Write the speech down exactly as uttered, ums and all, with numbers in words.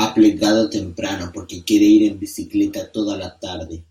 ha plegado temprano porque quiere ir en bicicleta toda la tarde.